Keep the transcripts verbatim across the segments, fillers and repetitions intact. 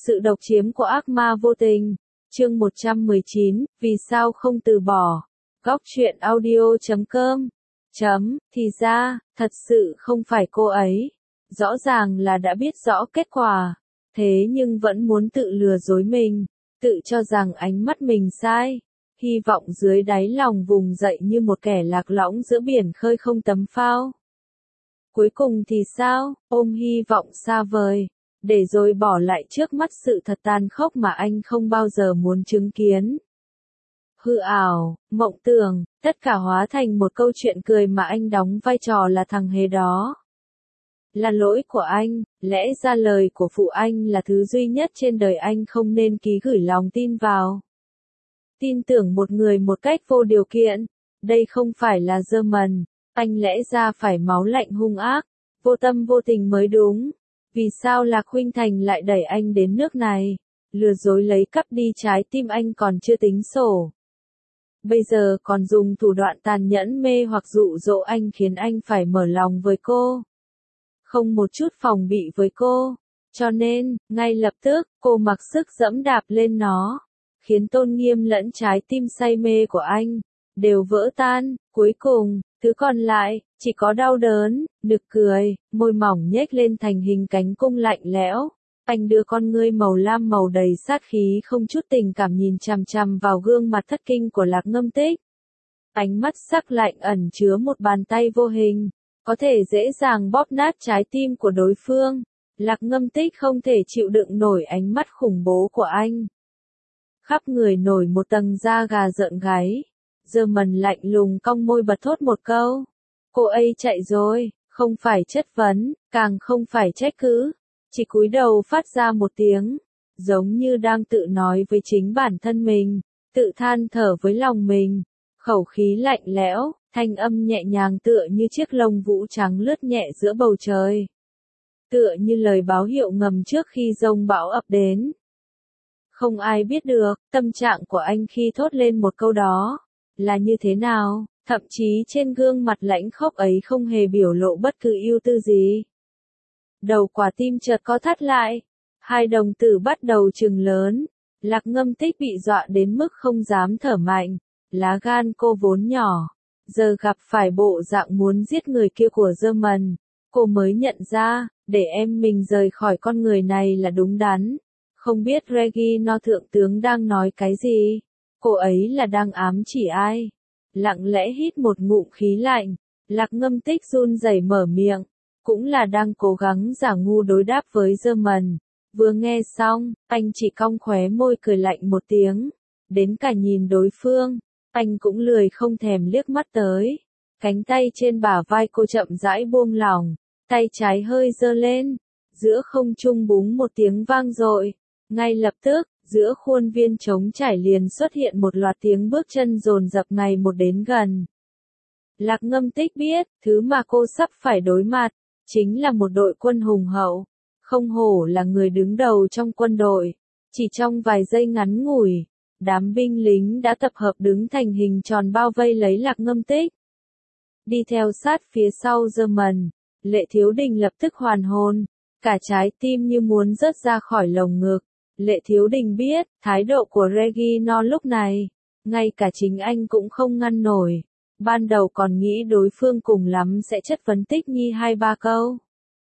Sự độc chiếm của ác ma vô tình. Chương một trăm mười chín, vì sao không từ bỏ. Góc truyện audio chấm com. Chấm, thì ra, thật sự không phải cô ấy. Rõ ràng là đã biết rõ kết quả. Thế nhưng vẫn muốn tự lừa dối mình. Tự cho rằng ánh mắt mình sai. Hy vọng dưới đáy lòng vùng dậy như một kẻ lạc lõng giữa biển khơi không tấm phao. Cuối cùng thì sao, ôm hy vọng xa vời. Để rồi bỏ lại trước mắt sự thật tàn khốc mà anh không bao giờ muốn chứng kiến. Hư ảo, mộng tưởng, tất cả hóa thành một câu chuyện cười mà anh đóng vai trò là thằng hề đó. Là lỗi của anh, lẽ ra lời của phụ anh là thứ duy nhất trên đời anh không nên ký gửi lòng tin vào. Tin tưởng một người một cách vô điều kiện, đây không phải là German, anh lẽ ra phải máu lạnh hung ác, vô tâm vô tình mới đúng. Vì sao Lạc Huynh Thành lại đẩy anh đến nước này, lừa dối lấy cắp đi trái tim anh còn chưa tính sổ. Bây giờ còn dùng thủ đoạn tàn nhẫn mê hoặc dụ dỗ anh khiến anh phải mở lòng với cô. Không một chút phòng bị với cô, cho nên, ngay lập tức, cô mặc sức dẫm đạp lên nó, khiến tôn nghiêm lẫn trái tim say mê của anh, đều vỡ tan, cuối cùng, thứ còn lại, chỉ có đau đớn, nực cười, môi mỏng nhếch lên thành hình cánh cung lạnh lẽo. Anh đưa con ngươi màu lam màu đầy sát khí không chút tình cảm nhìn chằm chằm vào gương mặt thất kinh của Lạc Ngâm Tích. Ánh mắt sắc lạnh ẩn chứa một bàn tay vô hình, có thể dễ dàng bóp nát trái tim của đối phương. Lạc Ngâm Tích không thể chịu đựng nổi ánh mắt khủng bố của anh. Khắp người nổi một tầng da gà rợn gáy. German lạnh lùng cong môi bật thốt một câu. Cô ấy chạy rồi, không phải chất vấn, càng không phải trách cứ. Chỉ cúi đầu phát ra một tiếng, giống như đang tự nói với chính bản thân mình, tự than thở với lòng mình. Khẩu khí lạnh lẽo, thanh âm nhẹ nhàng tựa như chiếc lông vũ trắng lướt nhẹ giữa bầu trời. Tựa như lời báo hiệu ngầm trước khi giông bão ập đến. Không ai biết được, tâm trạng của anh khi thốt lên một câu đó là như thế nào, thậm chí trên gương mặt lãnh khốc ấy không hề biểu lộ bất cứ ưu tư gì. Đầu quả tim chợt co thắt lại, hai đồng tử bắt đầu trừng lớn, Lạc Ngâm Tích bị dọa đến mức không dám thở mạnh, lá gan cô vốn nhỏ, giờ gặp phải bộ dạng muốn giết người kia của German, cô mới nhận ra, để em mình rời khỏi con người này là đúng đắn. Không biết Regina thượng tướng đang nói cái gì? Cô ấy là đang ám chỉ ai? Lặng lẽ hít một ngụm khí lạnh, Lạc Ngâm Tích run rẩy mở miệng, cũng là đang cố gắng giả ngu đối đáp với German. Vừa nghe xong, anh chỉ cong khóe môi cười lạnh một tiếng, đến cả nhìn đối phương, anh cũng lười không thèm liếc mắt tới. Cánh tay trên bả vai cô chậm rãi buông lỏng, tay trái hơi giơ lên, giữa không trung búng một tiếng vang dội. Ngay lập tức, giữa khuôn viên trống trải liền xuất hiện một loạt tiếng bước chân dồn dập ngày một đến gần. Lạc Ngâm Tích biết, thứ mà cô sắp phải đối mặt, chính là một đội quân hùng hậu. Không hổ là người đứng đầu trong quân đội. Chỉ trong vài giây ngắn ngủi, đám binh lính đã tập hợp đứng thành hình tròn bao vây lấy Lạc Ngâm Tích. Đi theo sát phía sau German, Lệ Thiếu Đình lập tức hoàn hồn, cả trái tim như muốn rớt ra khỏi lồng ngực. Lệ Thiếu Đình biết, thái độ của Regina lúc này, ngay cả chính anh cũng không ngăn nổi. Ban đầu còn nghĩ đối phương cùng lắm sẽ chất vấn Tích Nhi hai ba câu.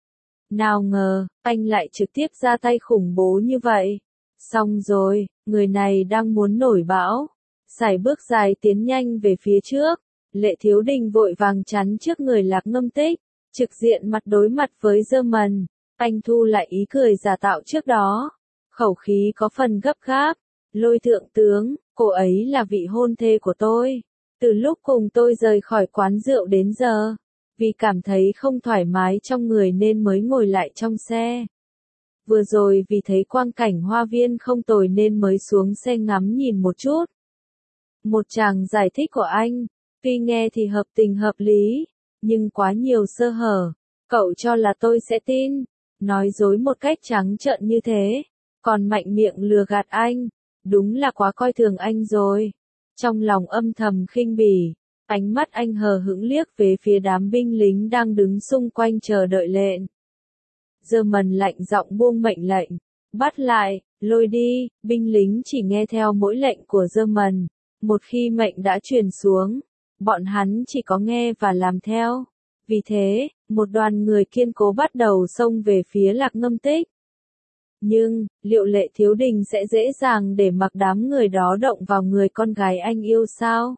Nào ngờ, anh lại trực tiếp ra tay khủng bố như vậy. Xong rồi, người này đang muốn nổi bão. Sải bước dài tiến nhanh về phía trước. Lệ Thiếu Đình vội vàng chắn trước người Lạc Ngâm Tích, trực diện mặt đối mặt với German. Anh thu lại ý cười giả tạo trước đó. Khẩu khí có phần gấp gáp. Lôi thượng tướng, cô ấy là vị hôn thê của tôi. Từ lúc cùng tôi rời khỏi quán rượu đến giờ, vì cảm thấy không thoải mái trong người nên mới ngồi lại trong xe. Vừa rồi vì thấy quang cảnh hoa viên không tồi nên mới xuống xe ngắm nhìn một chút. Một chàng giải thích của anh, tuy nghe thì hợp tình hợp lý, nhưng quá nhiều sơ hở. Cậu cho là tôi sẽ tin, nói dối một cách trắng trợn như thế, còn mạnh miệng lừa gạt anh, đúng là quá coi thường anh rồi. Trong lòng âm thầm khinh bỉ, ánh mắt anh hờ hững liếc về phía đám binh lính đang đứng xung quanh chờ đợi lệnh. German lạnh giọng buông mệnh lệnh, Bắt lại, lôi đi, binh lính chỉ nghe theo mỗi lệnh của German. Một khi mệnh đã truyền xuống, bọn hắn chỉ có nghe và làm theo. Vì thế, một đoàn người kiên cố bắt đầu xông về phía Lạc Ngâm Tích. Nhưng, liệu Lệ Thiếu Đình sẽ dễ dàng để mặc đám người đó động vào người con gái anh yêu sao?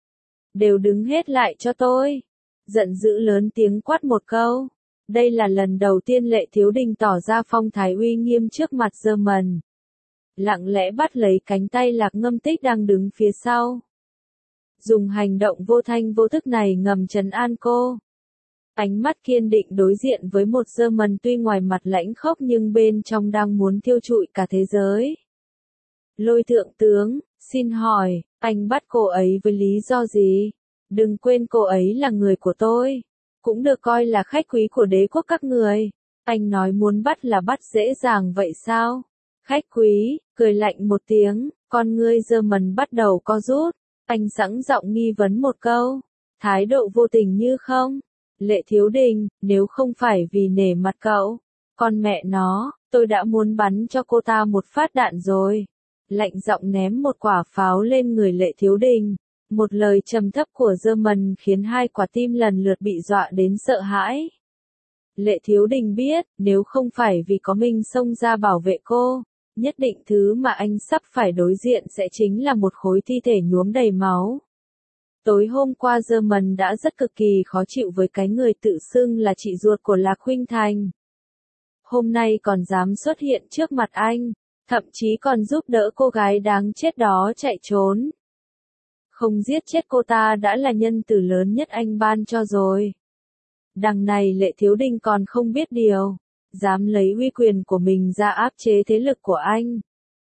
Đều đứng hết lại cho tôi. Giận dữ lớn tiếng quát một câu. Đây là lần đầu tiên Lệ Thiếu Đình tỏ ra phong thái uy nghiêm trước mặt German. Lặng lẽ bắt lấy cánh tay Lạc Ngâm Tích đang đứng phía sau. Dùng hành động vô thanh vô thức này ngầm trấn an cô. Ánh mắt kiên định đối diện với một German tuy ngoài mặt lãnh khốc nhưng bên trong đang muốn thiêu trụi cả thế giới. Lôi thượng tướng, xin hỏi, anh bắt cô ấy với lý do gì? Đừng quên cô ấy là người của tôi. Cũng được coi là khách quý của đế quốc các người. Anh nói muốn bắt là bắt dễ dàng vậy sao? Khách quý, cười lạnh một tiếng, con ngươi German bắt đầu co rút. Anh sẵn giọng nghi vấn một câu. Thái độ vô tình như không? Lệ Thiếu Đình, nếu không phải vì nể mặt cậu, con mẹ nó, tôi đã muốn bắn cho cô ta một phát đạn rồi. Lạnh giọng ném một quả pháo lên người Lệ Thiếu Đình. Một lời trầm thấp của German khiến hai quả tim lần lượt bị dọa đến sợ hãi. Lệ Thiếu Đình biết, nếu không phải vì có mình xông ra bảo vệ cô, nhất định thứ mà anh sắp phải đối diện sẽ chính là một khối thi thể nhuốm đầy máu. Tối hôm qua German đã rất cực kỳ khó chịu với cái người tự xưng là chị ruột của Lạc Khuynh Thành. Hôm nay còn dám xuất hiện trước mặt anh, thậm chí còn giúp đỡ cô gái đáng chết đó chạy trốn. Không giết chết cô ta đã là nhân từ lớn nhất anh ban cho rồi. Đằng này Lệ Thiếu Đình còn không biết điều, dám lấy uy quyền của mình ra áp chế thế lực của anh.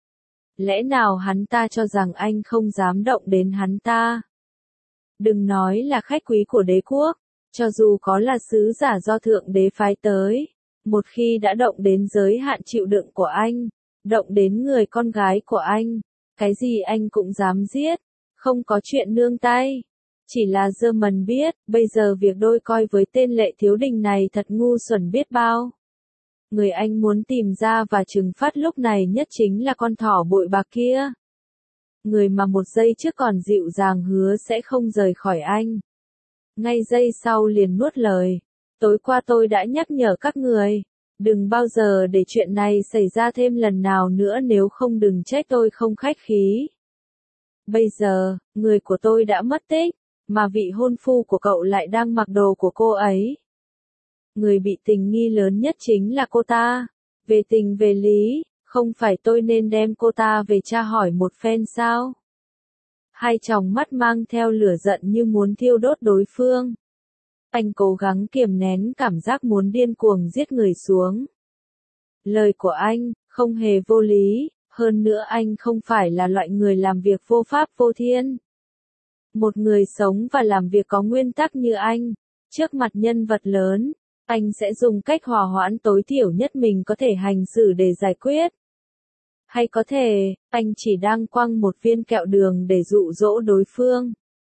Lẽ nào hắn ta cho rằng anh không dám động đến hắn ta? Đừng nói là khách quý của đế quốc, cho dù có là sứ giả do thượng đế phái tới, một khi đã động đến giới hạn chịu đựng của anh, động đến người con gái của anh, cái gì anh cũng dám giết, không có chuyện nương tay. Chỉ là German biết, bây giờ việc đôi coi với tên Lệ Thiếu Đình này thật ngu xuẩn biết bao. Người anh muốn tìm ra và trừng phạt lúc này nhất chính là con thỏ bội bạc kia. Người mà một giây trước còn dịu dàng hứa sẽ không rời khỏi anh. Ngay giây sau liền nuốt lời. Tối qua tôi đã nhắc nhở các người, đừng bao giờ để chuyện này xảy ra thêm lần nào nữa, nếu không đừng trách tôi không khách khí. Bây giờ, người của tôi đã mất tích, mà vị hôn phu của cậu lại đang mặc đồ của cô ấy. Người bị tình nghi lớn nhất chính là cô ta. Về tình về lý, không phải tôi nên đem cô ta về tra hỏi một phen sao? Hai tròng mắt mang theo lửa giận như muốn thiêu đốt đối phương. Anh cố gắng kiềm nén cảm giác muốn điên cuồng giết người xuống. Lời của anh, không hề vô lý, hơn nữa anh không phải là loại người làm việc vô pháp vô thiên. Một người sống và làm việc có nguyên tắc như anh, trước mặt nhân vật lớn, anh sẽ dùng cách hòa hoãn tối thiểu nhất mình có thể hành xử để giải quyết. Hay có thể, anh chỉ đang quăng một viên kẹo đường để dụ dỗ đối phương.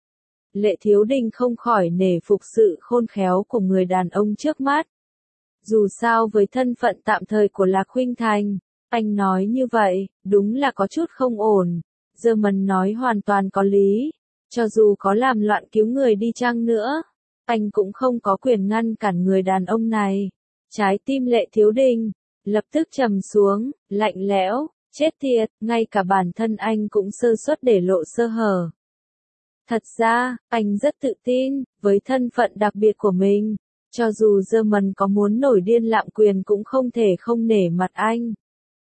Lệ Thiếu Đình không khỏi nể phục sự khôn khéo của người đàn ông trước mắt. Dù sao với thân phận tạm thời của Lạc Khuynh Thành, anh nói như vậy, đúng là có chút không ổn. German nói hoàn toàn có lý. Cho dù có làm loạn cứu người đi chăng nữa, anh cũng không có quyền ngăn cản người đàn ông này. Trái tim Lệ Thiếu Đình lập tức trầm xuống, lạnh lẽo, chết tiệt, ngay cả bản thân anh cũng sơ suất để lộ sơ hở. Thật ra, anh rất tự tin, với thân phận đặc biệt của mình, cho dù German có muốn nổi điên lạm quyền cũng không thể không nể mặt anh.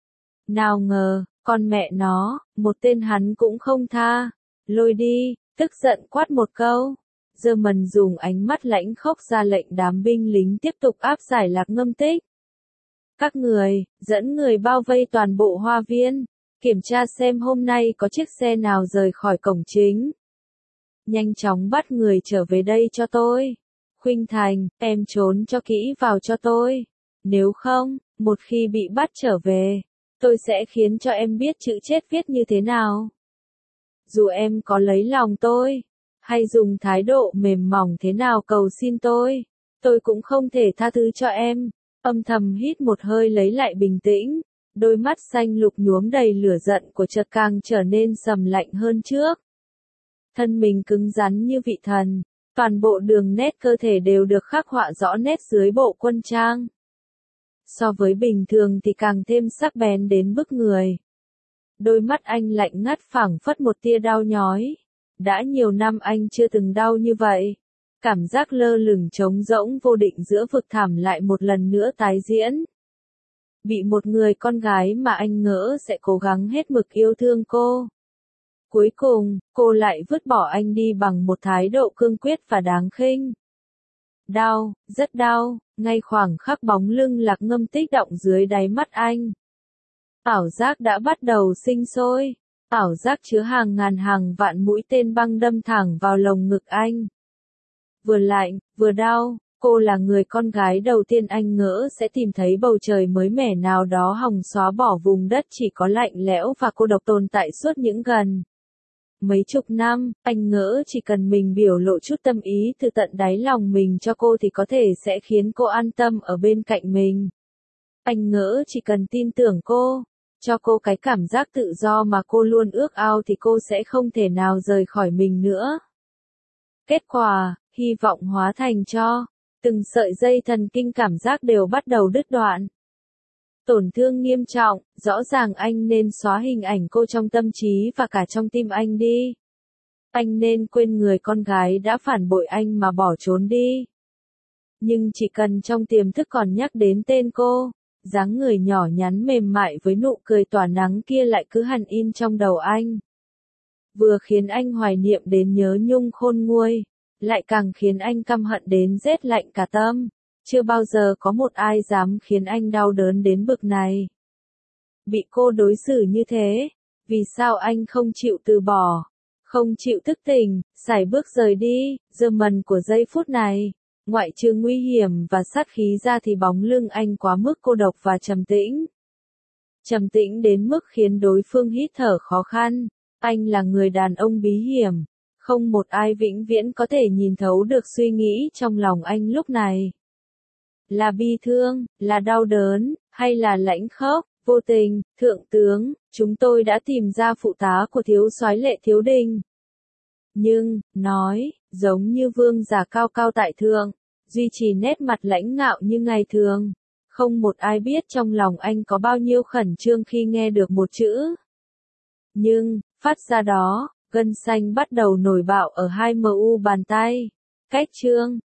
Nào ngờ, con mẹ nó, một tên hắn cũng không tha, lôi đi, tức giận quát một câu. German dùng ánh mắt lãnh khốc ra lệnh đám binh lính tiếp tục áp giải Lạc Ngâm Tích. Các người, dẫn người bao vây toàn bộ hoa viên, kiểm tra xem hôm nay có chiếc xe nào rời khỏi cổng chính. Nhanh chóng bắt người trở về đây cho tôi. Khuynh Thành, em trốn cho kỹ vào cho tôi. Nếu không, một khi bị bắt trở về, tôi sẽ khiến cho em biết chữ chết viết như thế nào. Dù em có lấy lòng tôi, hay dùng thái độ mềm mỏng thế nào cầu xin tôi, tôi cũng không thể tha thứ cho em. Âm thầm hít một hơi lấy lại bình tĩnh, Đôi mắt xanh lục nhuốm đầy lửa giận của chợt càng trở nên sầm lạnh hơn trước. Thân mình cứng rắn như vị thần, toàn bộ đường nét cơ thể đều được khắc họa rõ nét dưới bộ quân trang. So với bình thường thì càng thêm sắc bén đến bức người. Đôi mắt anh lạnh ngắt phảng phất một tia đau nhói. Đã nhiều năm anh chưa từng đau như vậy. Cảm giác lơ lửng trống rỗng vô định giữa vực thẳm lại một lần nữa tái diễn. Bị một người con gái mà anh ngỡ sẽ cố gắng hết mực yêu thương cô. Cuối cùng, cô lại vứt bỏ anh đi bằng một thái độ cương quyết và đáng khinh. Đau, rất đau, ngay khoảng khắc bóng lưng Lạc Ngâm tích động dưới đáy mắt anh. Ảo giác đã bắt đầu sinh sôi, ảo giác chứa hàng ngàn hàng vạn mũi tên băng đâm thẳng vào lồng ngực anh. Vừa lạnh, vừa đau, cô là người con gái đầu tiên anh ngỡ sẽ tìm thấy bầu trời mới mẻ nào đó hòng xóa bỏ vùng đất chỉ có lạnh lẽo và cô độc tồn tại suốt những gần mấy chục năm. Anh ngỡ chỉ cần mình biểu lộ chút tâm ý từ tận đáy lòng mình cho cô thì có thể sẽ khiến cô an tâm ở bên cạnh mình. Anh ngỡ chỉ cần tin tưởng cô, cho cô cái cảm giác tự do mà cô luôn ước ao thì cô sẽ không thể nào rời khỏi mình nữa. Kết quả, hy vọng hóa thành cho từng sợi dây thần kinh cảm giác đều bắt đầu đứt đoạn. Tổn thương nghiêm trọng, rõ ràng anh nên xóa hình ảnh cô trong tâm trí và cả trong tim anh đi. Anh nên quên người con gái đã phản bội anh mà bỏ trốn đi. Nhưng chỉ cần trong tiềm thức còn nhắc đến tên cô, dáng người nhỏ nhắn mềm mại với nụ cười tỏa nắng kia lại cứ hằn in trong đầu anh. Vừa khiến anh hoài niệm đến nhớ nhung khôn nguôi, lại càng khiến anh căm hận đến rét lạnh cả tâm. Chưa bao giờ có một ai dám khiến anh đau đớn đến bực này. Bị cô đối xử như thế, vì sao anh không chịu từ bỏ, không chịu thức tỉnh, sải bước rời đi. Giờ mần của giây phút này, ngoại trừ nguy hiểm và sát khí ra thì bóng lưng anh quá mức cô độc và trầm tĩnh. Trầm tĩnh đến mức khiến đối phương hít thở khó khăn. Anh là người đàn ông bí hiểm, không một ai vĩnh viễn có thể nhìn thấu được suy nghĩ trong lòng anh lúc này. Là bi thương, là đau đớn, hay là lãnh khốc, vô tình. Thượng tướng, chúng tôi đã tìm ra phụ tá của thiếu soái Lệ Thiếu Đình. Nhưng, nói, giống như vương giả cao cao tại thượng, duy trì nét mặt lãnh ngạo như ngày thường. Không một ai biết trong lòng anh có bao nhiêu khẩn trương khi nghe được một chữ. Nhưng, phát ra đó, gân xanh bắt đầu nổi bạo ở hai mu bàn tay. Cách chương